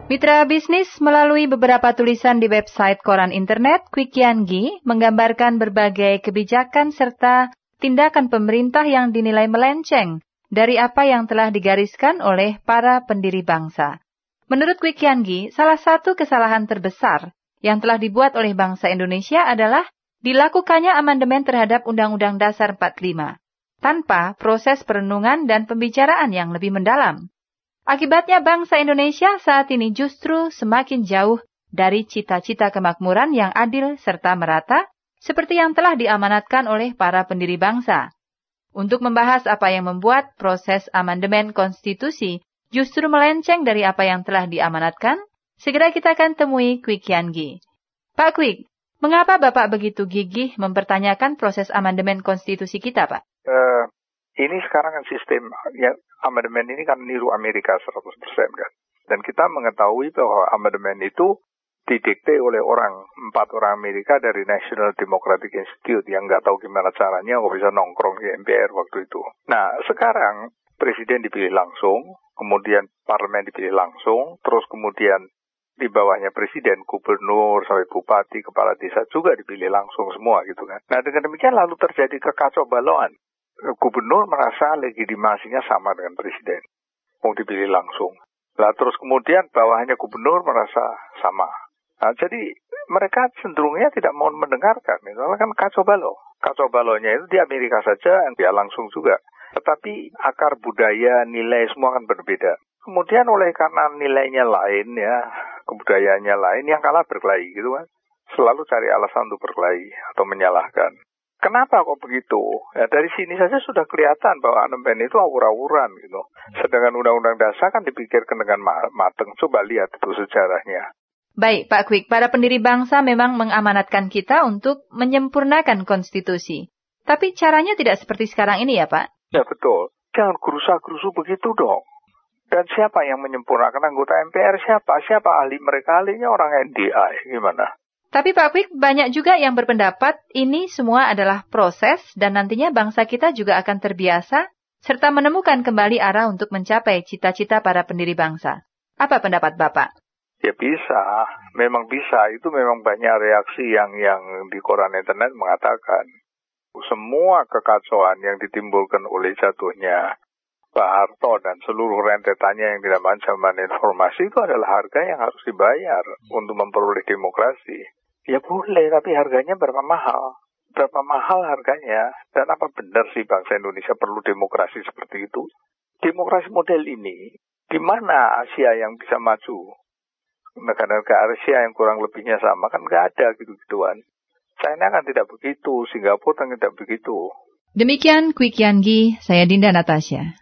Mitra bisnis melalui beberapa tulisan di website koran internet, Kwi Kian Gi menggambarkan berbagai kebijakan serta tindakan pemerintah yang dinilai melenceng dari apa yang telah digariskan oleh para pendiri bangsa. Menurut Kwi Kian Gi, salah satu kesalahan terbesar yang telah dibuat oleh bangsa Indonesia adalah dilakukannya amandemen terhadap Undang-Undang Dasar 45, tanpa proses perenungan dan pembicaraan yang lebih mendalam. Akibatnya bangsa Indonesia saat ini justru semakin jauh dari cita-cita kemakmuran yang adil serta merata, seperti yang telah diamanatkan oleh para pendiri bangsa. Untuk membahas apa yang membuat proses amandemen konstitusi justru melenceng dari apa yang telah diamanatkan, segera kita akan temui Kwi Kian Gi. Pak Kwi, mengapa Bapak begitu gigih mempertanyakan proses amandemen konstitusi kita, Pak? Ini sekarang kan sistem ya, amandemen ini kan niru Amerika 100% kan. Dan kita mengetahui bahwa amandemen itu didikte oleh 4 orang Amerika dari National Democratic Institute yang nggak tahu gimana caranya kok bisa nongkrong di MPR waktu itu. Nah, sekarang presiden dipilih langsung, kemudian parlemen dipilih langsung, terus kemudian di bawahnya presiden, gubernur, sampai bupati, kepala desa juga dipilih langsung semua gitu kan. Nah, dengan demikian lalu terjadi kekacaubalaan. Gubernur merasa legitimasinya sama dengan presiden, mau dipilih langsung. Lah terus kemudian bawahnya gubernur merasa sama. Nah, jadi mereka cenderungnya tidak mau mendengarkan. Misalnya kan kacau balau. Kacau balaunya itu di Amerika saja, dia langsung juga. Tetapi akar budaya, nilai semua kan berbeda. Kemudian oleh karena nilainya lain ya, kebudayaannya lain, yang kalah berkelahi gitu kan. Selalu cari alasan untuk berkelahi atau menyalahkan. Kenapa kok begitu? Ya, dari sini saja sudah kelihatan bahwa amandemen itu awur-awuran gitu. Sedangkan Undang-Undang Dasar kan dipikirkan dengan matang. Coba lihat itu sejarahnya. Baik, Pak Kwik, para pendiri bangsa memang mengamanatkan kita untuk menyempurnakan konstitusi. Tapi caranya tidak seperti sekarang ini ya, Pak? Ya, betul. Jangan gerusa-gerusu begitu dong. Dan siapa yang menyempurnakan anggota MPR? Siapa ahli mereka? Ahlinya orang NDI. Gimana? Tapi Pak Kwik, banyak juga yang berpendapat ini semua adalah proses dan nantinya bangsa kita juga akan terbiasa serta menemukan kembali arah untuk mencapai cita-cita para pendiri bangsa. Apa pendapat Bapak? Ya bisa, memang bisa. Itu memang banyak reaksi yang di koran internet mengatakan semua kekacauan yang ditimbulkan oleh jatuhnya Pak Harto dan seluruh rentetannya yang dinamakan zaman informasi itu adalah harga yang harus dibayar untuk memperoleh demokrasi. Ya boleh, tapi harganya berapa mahal? Berapa mahal harganya? Dan apa benar sih bangsa Indonesia perlu demokrasi seperti itu? Demokrasi model ini, di mana Asia yang bisa maju? Negara-negara Asia yang kurang lebihnya sama, kan nggak ada gitu-gituan. China kan tidak begitu, Singapura kan tidak begitu. Demikian Kwi Kian Gi, saya Dinda Natasha.